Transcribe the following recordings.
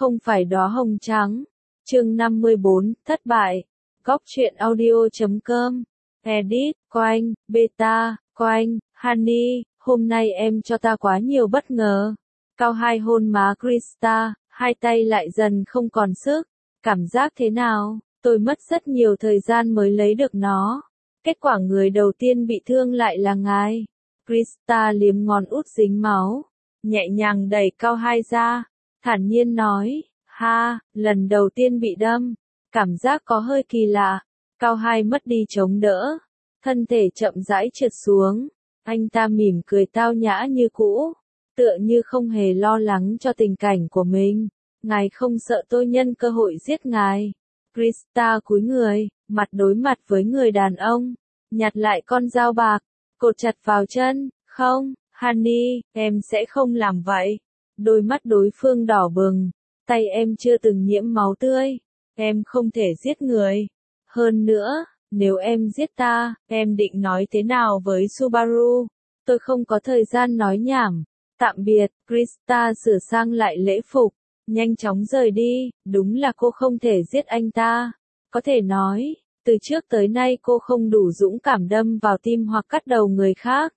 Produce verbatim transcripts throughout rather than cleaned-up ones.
không phải đóa hồng trắng. Chương năm mươi bốn, thất bại. Góc truyện audio chấm com. Edit, Coanh, Beta, Coanh, Honey, hôm nay em cho ta quá nhiều bất ngờ. Cao hai hôn má Krista, hai tay lại dần không còn sức. Cảm giác thế nào? Tôi mất rất nhiều thời gian mới lấy được nó. Kết quả người đầu tiên bị thương lại là ngài. Krista liếm ngón út dính máu, nhẹ nhàng đẩy Cao hai ra, thản nhiên nói, ha, lần đầu tiên bị đâm, cảm giác có hơi kỳ lạ. Cao hai mất đi chống đỡ, thân thể chậm rãi trượt xuống, anh ta mỉm cười tao nhã như cũ, tựa như không hề lo lắng cho tình cảnh của mình. Ngài không sợ tôi nhân cơ hội giết ngài. Krista cúi người, mặt đối mặt với người đàn ông, nhặt lại con dao bạc, cột chặt vào chân. Không, Honey, em sẽ không làm vậy. Đôi mắt đối phương đỏ bừng, tay em chưa từng nhiễm máu tươi, em không thể giết người. Hơn nữa, nếu em giết ta, em định nói thế nào với Subaru? Tôi không có thời gian nói nhảm. Tạm biệt. Krista sửa sang lại lễ phục, nhanh chóng rời đi. Đúng là cô không thể giết anh ta. Có thể nói, từ trước tới nay cô không đủ dũng cảm đâm vào tim hoặc cắt đầu người khác.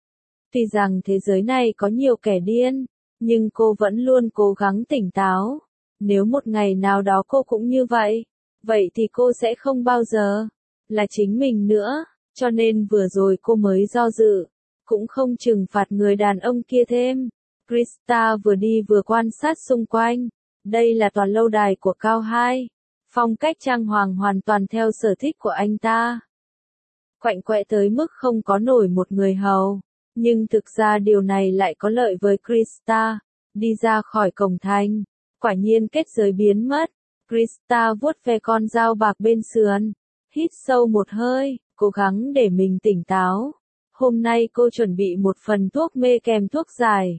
Tuy rằng thế giới này có nhiều kẻ điên, nhưng cô vẫn luôn cố gắng tỉnh táo. Nếu một ngày nào đó cô cũng như vậy, vậy thì cô sẽ không bao giờ là chính mình nữa. Cho nên vừa rồi cô mới do dự, cũng không trừng phạt người đàn ông kia thêm. Krista vừa đi vừa quan sát xung quanh. Đây là tòa lâu đài của Cao hai. Phong cách trang hoàng hoàn toàn theo sở thích của anh ta. Quạnh quẹ tới mức không có nổi một người hầu. Nhưng thực ra điều này lại có lợi với Krista. Đi ra khỏi cổng thành, quả nhiên kết giới biến mất. Krista vuốt ve con dao bạc bên sườn, hít sâu một hơi, cố gắng để mình tỉnh táo. Hôm nay cô chuẩn bị một phần thuốc mê kèm thuốc giải.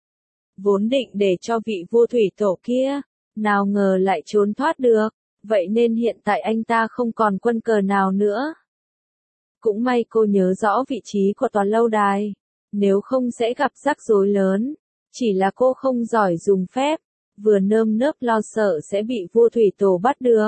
Vốn định để cho vị vua thủy tổ kia, nào ngờ lại trốn thoát được, vậy nên hiện tại anh ta không còn quân cờ nào nữa. Cũng may cô nhớ rõ vị trí của tòa lâu đài, nếu không sẽ gặp rắc rối lớn. Chỉ là cô không giỏi dùng phép, vừa nơm nớp lo sợ sẽ bị vua thủy tổ bắt được.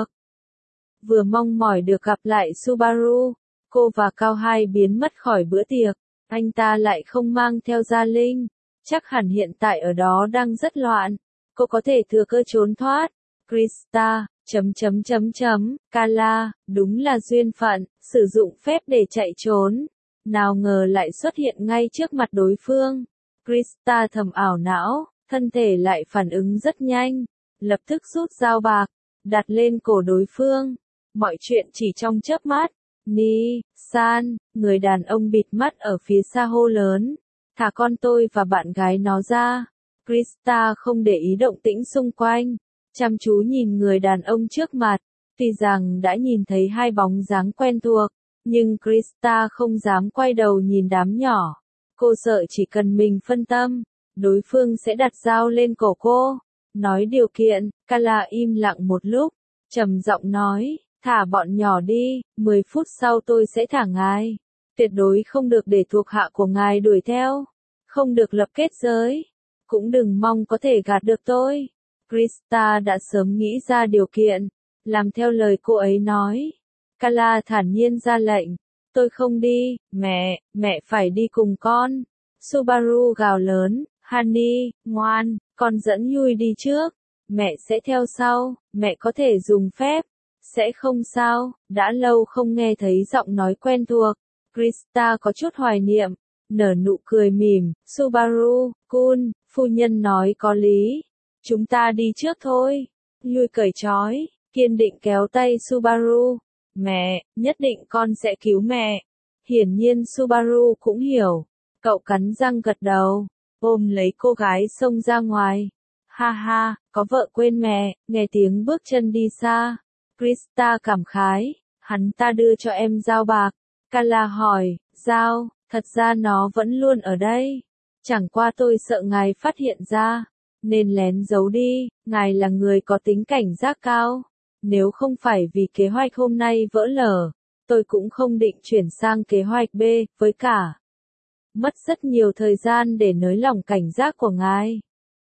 Vừa mong mỏi được gặp lại Subaru, cô và Cao hai biến mất khỏi bữa tiệc. Anh ta lại không mang theo Gia Linh, chắc hẳn hiện tại ở đó đang rất loạn. Cô có thể thừa cơ trốn thoát. Krista, chấm chấm chấm chấm, Kala, đúng là duyên phận, sử dụng phép để chạy trốn. Nào ngờ lại xuất hiện ngay trước mặt đối phương. Krista thầm ảo não, thân thể lại phản ứng rất nhanh, lập tức rút dao bạc, đặt lên cổ đối phương. Mọi chuyện chỉ trong chớp mắt. Ni, San, người đàn ông bịt mắt ở phía xa hô lớn, thả con tôi và bạn gái nó ra. Krista không để ý động tĩnh xung quanh, chăm chú nhìn người đàn ông trước mặt. Tuy rằng đã nhìn thấy hai bóng dáng quen thuộc, nhưng Krista không dám quay đầu nhìn đám nhỏ. Cô sợ chỉ cần mình phân tâm, đối phương sẽ đặt dao lên cổ cô. Nói điều kiện, Kala im lặng một lúc, trầm giọng nói, thả bọn nhỏ đi, mười phút sau tôi sẽ thả ngài. Tuyệt đối không được để thuộc hạ của ngài đuổi theo, không được lập kết giới, cũng đừng mong có thể gạt được tôi. Krista đã sớm nghĩ ra điều kiện, làm theo lời cô ấy nói. Kala thản nhiên ra lệnh, tôi không đi, mẹ, mẹ phải đi cùng con. Subaru gào lớn, Honey, ngoan, con dẫn Yui đi trước, mẹ sẽ theo sau, mẹ có thể dùng phép, sẽ không sao. Đã lâu không nghe thấy giọng nói quen thuộc. Krista có chút hoài niệm, nở nụ cười mỉm, Subaru, Kun, phu nhân nói có lý, chúng ta đi trước thôi. Yui cởi trói, kiên định kéo tay Subaru. Mẹ, nhất định con sẽ cứu mẹ. Hiển nhiên Subaru cũng hiểu. Cậu cắn răng gật đầu, ôm lấy cô gái xông ra ngoài. Ha ha, có vợ quên mẹ. Nghe tiếng bước chân đi xa, Krista cảm khái, hắn ta đưa cho em dao bạc. Kala hỏi, dao, thật ra nó vẫn luôn ở đây. Chẳng qua tôi sợ ngài phát hiện ra, nên lén giấu đi. Ngài là người có tính cảnh giác cao. Nếu không phải vì kế hoạch hôm nay vỡ lở, tôi cũng không định chuyển sang kế hoạch B, với cả mất rất nhiều thời gian để nới lỏng cảnh giác của ngài.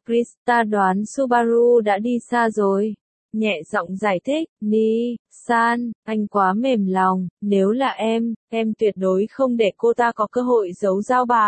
Krista đoán Subaru đã đi xa rồi. Nhẹ giọng giải thích, Ni-san, anh quá mềm lòng, nếu là em, em tuyệt đối không để cô ta có cơ hội giấu dao bạc.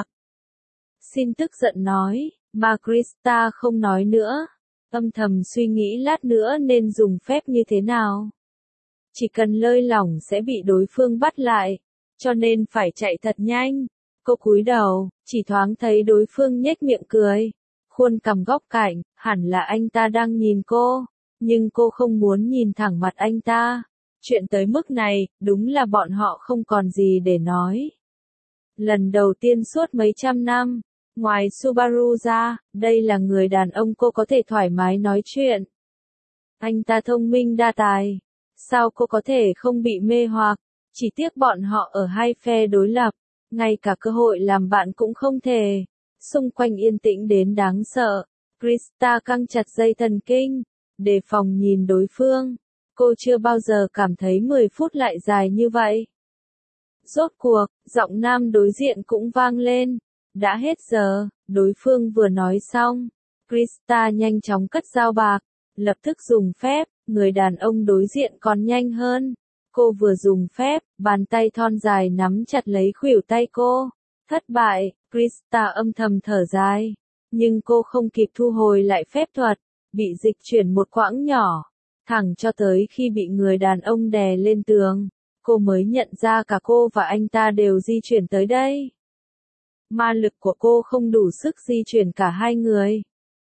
Xin tức giận nói, mà Krista không nói nữa. Âm thầm suy nghĩ lát nữa nên dùng phép như thế nào. Chỉ cần lơi lỏng sẽ bị đối phương bắt lại, cho nên phải chạy thật nhanh. Cô cúi đầu, chỉ thoáng thấy đối phương nhếch miệng cười. Khuôn cằm góc cạnh, hẳn là anh ta đang nhìn cô. Nhưng cô không muốn nhìn thẳng mặt anh ta. Chuyện tới mức này, đúng là bọn họ không còn gì để nói. Lần đầu tiên suốt mấy trăm năm, ngoài Subaru ra, đây là người đàn ông cô có thể thoải mái nói chuyện. Anh ta thông minh đa tài. Sao cô có thể không bị mê hoặc? Chỉ tiếc bọn họ ở hai phe đối lập. Ngay cả cơ hội làm bạn cũng không thể. Xung quanh yên tĩnh đến đáng sợ. Krista căng chặt dây thần kinh. Đề phòng nhìn đối phương. Cô chưa bao giờ cảm thấy mười phút lại dài như vậy. Rốt cuộc, giọng nam đối diện cũng vang lên. Đã hết giờ, đối phương vừa nói xong. Krista nhanh chóng cất dao bạc. Lập tức dùng phép, người đàn ông đối diện còn nhanh hơn. Cô vừa dùng phép, bàn tay thon dài nắm chặt lấy khuỷu tay cô. Thất bại, Krista âm thầm thở dài. Nhưng cô không kịp thu hồi lại phép thuật. Bị dịch chuyển một quãng nhỏ. Thẳng cho tới khi bị người đàn ông đè lên tường. Cô mới nhận ra cả cô và anh ta đều di chuyển tới đây. Ma lực của cô không đủ sức di chuyển cả hai người.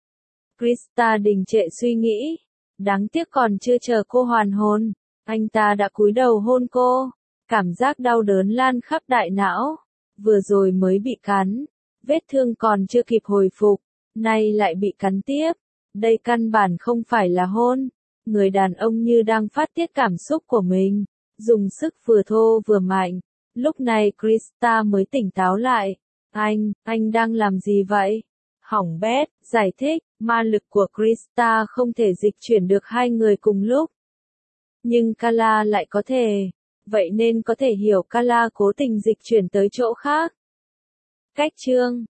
Krista đình trệ suy nghĩ. Đáng tiếc còn chưa chờ cô hoàn hồn. Anh ta đã cúi đầu hôn cô. Cảm giác đau đớn lan khắp đại não. Vừa rồi mới bị cắn. Vết thương còn chưa kịp hồi phục. Nay lại bị cắn tiếp. Đây căn bản không phải là hôn. Người đàn ông như đang phát tiết cảm xúc của mình. Dùng sức vừa thô vừa mạnh. Lúc này Krista mới tỉnh táo lại. Anh, anh đang làm gì vậy? Hỏng bét, giải thích, ma lực của Krista không thể dịch chuyển được hai người cùng lúc. Nhưng Kala lại có thể. Vậy nên có thể hiểu Kala cố tình dịch chuyển tới chỗ khác. Cách chương